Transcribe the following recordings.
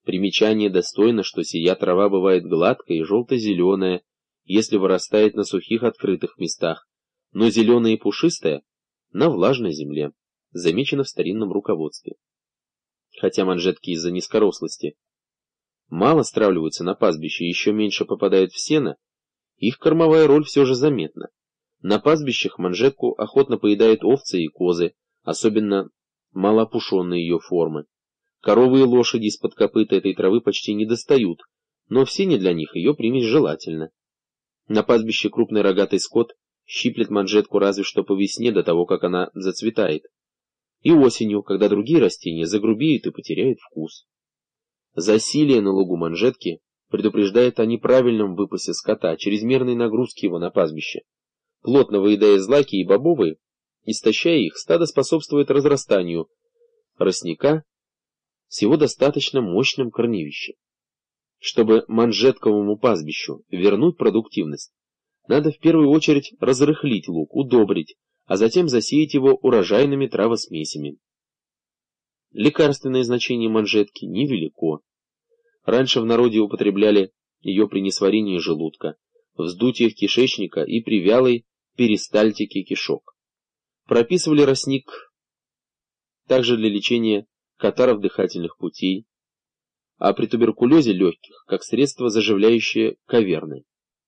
Примечание достойно, что сия трава бывает гладкая и желто-зеленая, если вырастает на сухих открытых местах, но зеленая и пушистая на влажной земле, замечено в старинном руководстве. Хотя манжетки из-за низкорослости мало стравливаются на пастбище и еще меньше попадают в сено, их кормовая роль все же заметна. На пастбищах манжетку охотно поедают овцы и козы, особенно малоопушенные ее формы. Коровы и лошади из-под копыта этой травы почти не достают, но в сене для них ее примесь желательно. На пастбище крупный рогатый скот щиплет манжетку разве что по весне до того, как она зацветает, и осенью, когда другие растения загрубеют и потеряют вкус. Засилие на лугу манжетки предупреждает о неправильном выпасе скота, чрезмерной нагрузке его на пастбище. Плотно выедая злаки и бобовые, истощая их, стадо способствует разрастанию росняка с его достаточно мощным корневищем. Чтобы манжетковому пастбищу вернуть продуктивность, надо в первую очередь разрыхлить луг, удобрить, а затем засеять его урожайными травосмесями. Лекарственное значение манжетки невелико. Раньше в народе употребляли ее при несварении желудка, вздутиях кишечника и при вялой перистальтике кишок. Прописывали росник также для лечения катаров дыхательных путей, а при туберкулезе легких, как средство заживляющее каверны.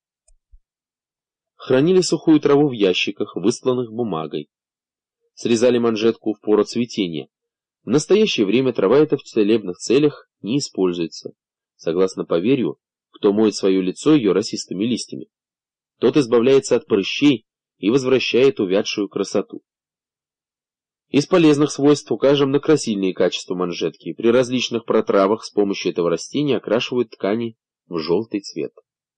Хранили сухую траву в ящиках, выстланных бумагой. Срезали манжетку в пору цветения. В настоящее время трава эта в целебных целях не используется. Согласно поверью, кто моет свое лицо ее росистыми листьями, тот избавляется от прыщей и возвращает увядшую красоту. Из полезных свойств укажем на красильные качества манжетки. При различных протравах с помощью этого растения окрашивают ткани в желтый цвет.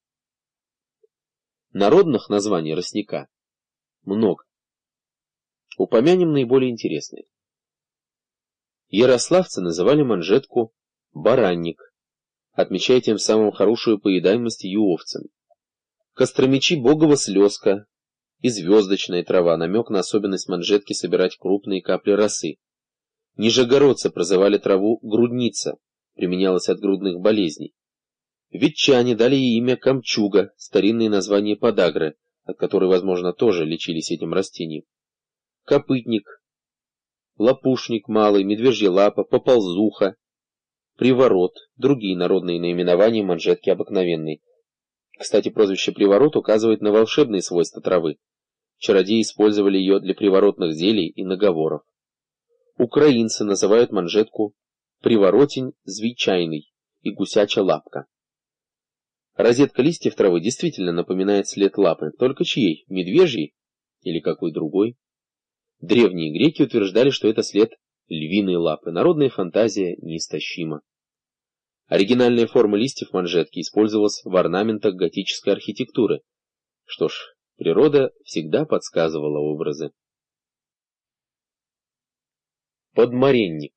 Народных названий росняка много. Упомянем наиболее интересные. Ярославцы называли манжетку баранник, отмечая тем самым хорошую поедаемость ее овцами. Костромичи богова слезка и звездочная трава, намек на особенность манжетки собирать крупные капли росы. Нижегородцы прозывали траву грудница, применялась от грудных болезней. Ветчане дали ей имя камчуга, старинное название подагры, от которой, возможно, тоже лечились этим растением. Копытник, лопушник малый, медвежья лапа, поползуха, приворот, другие народные наименования манжетки обыкновенной. Кстати, прозвище приворот указывает на волшебные свойства травы. Чародеи использовали ее для приворотных зелий и наговоров. Украинцы называют манжетку приворотень звичайный и гусяча лапка. Розетка листьев травы действительно напоминает след лапы, только чьей, медвежьей или какой другой? Древние греки утверждали, что это след львиной лапы. Народная фантазия неистощима. Оригинальная форма листьев манжетки использовалась в орнаментах готической архитектуры. Что ж, природа всегда подсказывала образы. Подмаренник.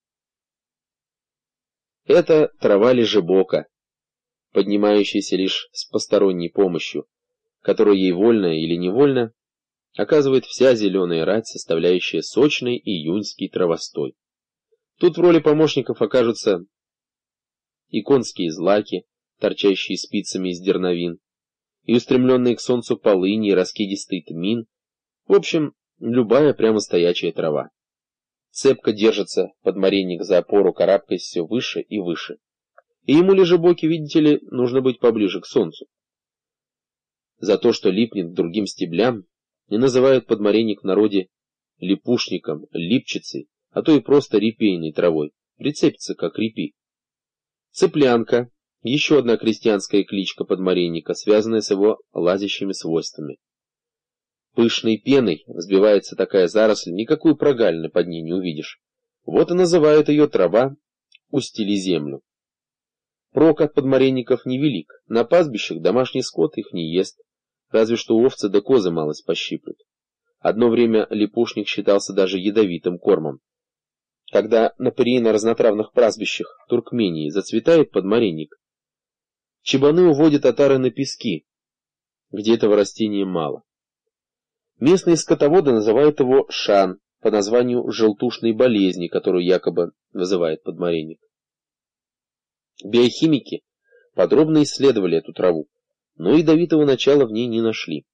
Это трава лежебока, поднимающаяся лишь с посторонней помощью, которую ей вольно или невольно оказывает вся зеленая рать, составляющая сочный июньский травостой. Тут в роли помощников окажутся и конские злаки, торчащие спицами из дерновин, и устремленные к солнцу полыни, и раскидистый тмин, в общем, любая прямо стоячая трава. Цепко держится подмаренник за опору, карабкаясь все выше и выше. И ему лежебоке, видите ли, нужно быть поближе к солнцу. За то, что липнет к другим стеблям, и называют подмаренник в народе липушником, липчицей, а то и просто репейной травой, прицепится как репи. Цыплянка, еще одна крестьянская кличка подмаренника, связанная с его лазящими свойствами. Пышной пеной взбивается такая заросль, никакой прогалины под ней не увидишь. Вот и называют ее трава «устили землю». Прок от подмаренников невелик, на пастбищах домашний скот их не ест, разве что овцы да козы малость пощиплют. Одно время липушник считался даже ядовитым кормом. Когда на перинно-разнотравных пастбищах Туркмении зацветает подмаренник, чабаны уводят отары на пески, где этого растения мало. Местные скотоводы называют его шан по названию желтушной болезни, которую якобы вызывает подмаренник. Биохимики подробно исследовали эту траву, но ядовитого начала в ней не нашли.